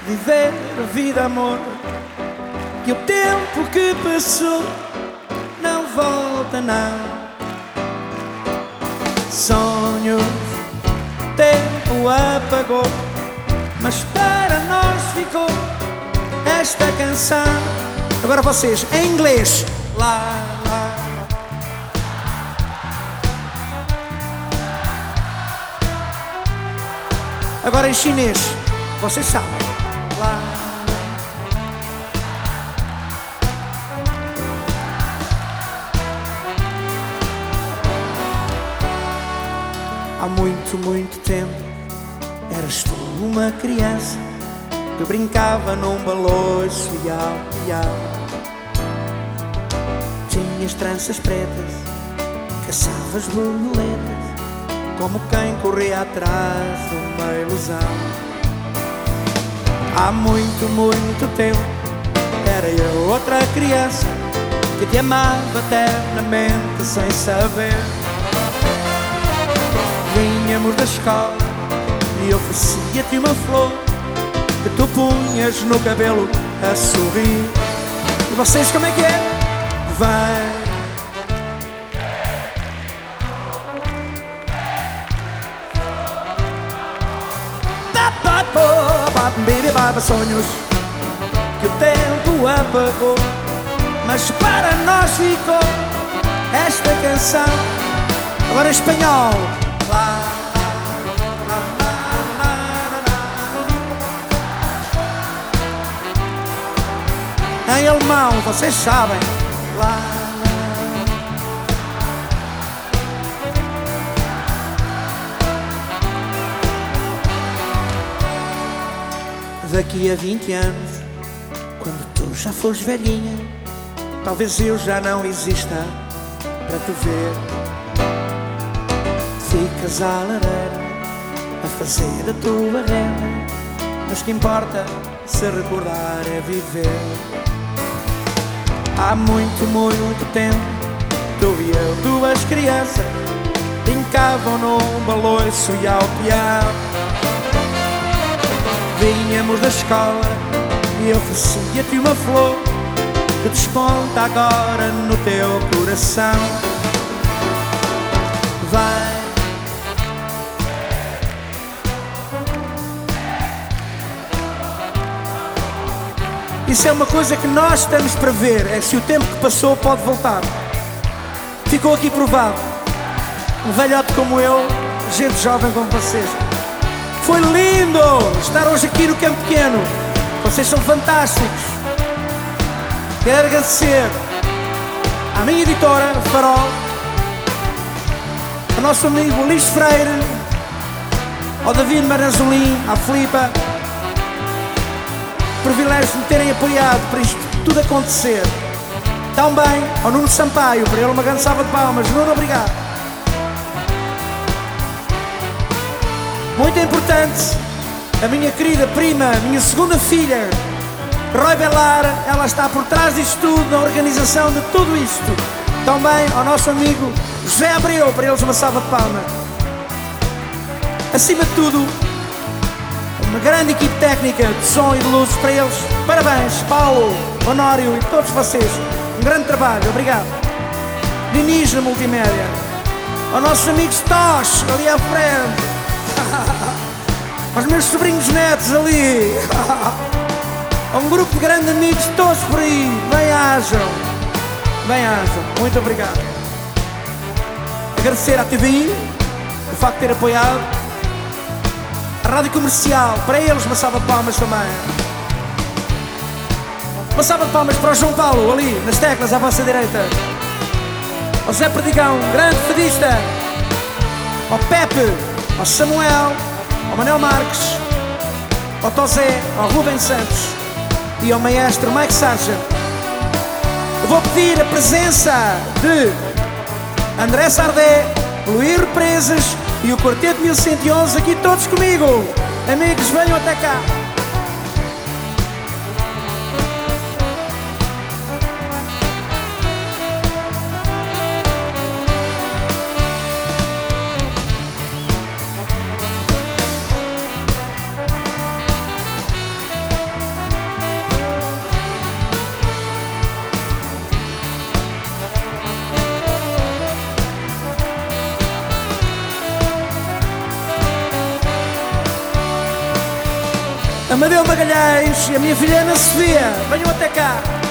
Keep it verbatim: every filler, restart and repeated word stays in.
viver a vida, amor, que o tempo que passou não volta, não. Sonhos, tempo apagou, mas para nós ficou esta canção. Agora vocês, em inglês. Lá, lá. Agora em chinês. Vocês sabem. Lá. Há muito, muito tempo eras tu uma criança que brincava num baloiço, iau, iau. Tinhas tranças pretas, caçavas borboletas, como quem corria atrás de uma ilusão. Há muito, muito tempo era eu outra criança que te amava eternamente sem saber. Vinhamos da escola e oferecia-te uma flor que tu punhas no cabelo a sorrir. E vocês como é que é? Vai. Baby, baba, sonhos que o tempo apagou, mas para nós ficou esta canção. Agora em espanhol. Lá. Em alemão, vocês sabem. Lá. Daqui a vinte anos, quando tu já fores velhinha, talvez eu já não exista para te ver. Ficas à lareira a fazer a tua renda, mas que importa se recordar é viver. Há muito, muito tempo, tu e eu, duas crianças, brincavam num baloiço e ao piano. Vinhamos da escola e oferecia-te uma flor que desponta agora no teu coração. Vai. Isso é uma coisa que nós estamos para ver, é se o tempo que passou pode voltar. Ficou aqui provado. Um velhote como eu, gente jovem como vocês. Foi lindo estar hoje aqui no Campo Pequeno. Vocês são fantásticos. Quero agradecer à minha editora, Farol, ao nosso amigo Luís Freire, ao David Maranzolim, à Filipa. Privilégio de me terem apoiado para isto tudo acontecer. Também ao Nuno Sampaio, para ele uma grande salva de palmas. Nuno, obrigado. Muito importante, a minha querida prima, minha segunda filha, Roy Belar, ela está por trás disto tudo, na organização de tudo isto. Também ao nosso amigo José Abreu, para eles uma salva de palmas. Acima de tudo, uma grande equipe técnica de som e de luzes para eles. Parabéns, Paulo, Honório e todos vocês. Um grande trabalho, obrigado. Diniz na multimédia. Aos nossos amigos Tosh, ali à frente. Aos meus sobrinhos netos ali. A um grupo de grandes amigos todos por aí. Bem-ajam. Bem-ajam. Muito obrigado. Agradecer à T V I o facto de ter apoiado. A Rádio Comercial, para eles uma salva de palmas também. Uma salva de palmas para o João Paulo, ali nas teclas à vossa direita. Ao Zé Perdigão, grande fadista. Ao Pepe, ao Samuel, ao Manuel Marques, ao Tosé, ao Rubem Santos e ao maestro Mike Sargent. Eu vou pedir a presença de André Sardé, Luís Represas e o Quarteto mil cento e onze aqui todos comigo. Amigos, venham até cá. Amadeu Magalhães e a minha filha Ana Sofia. Venham até cá.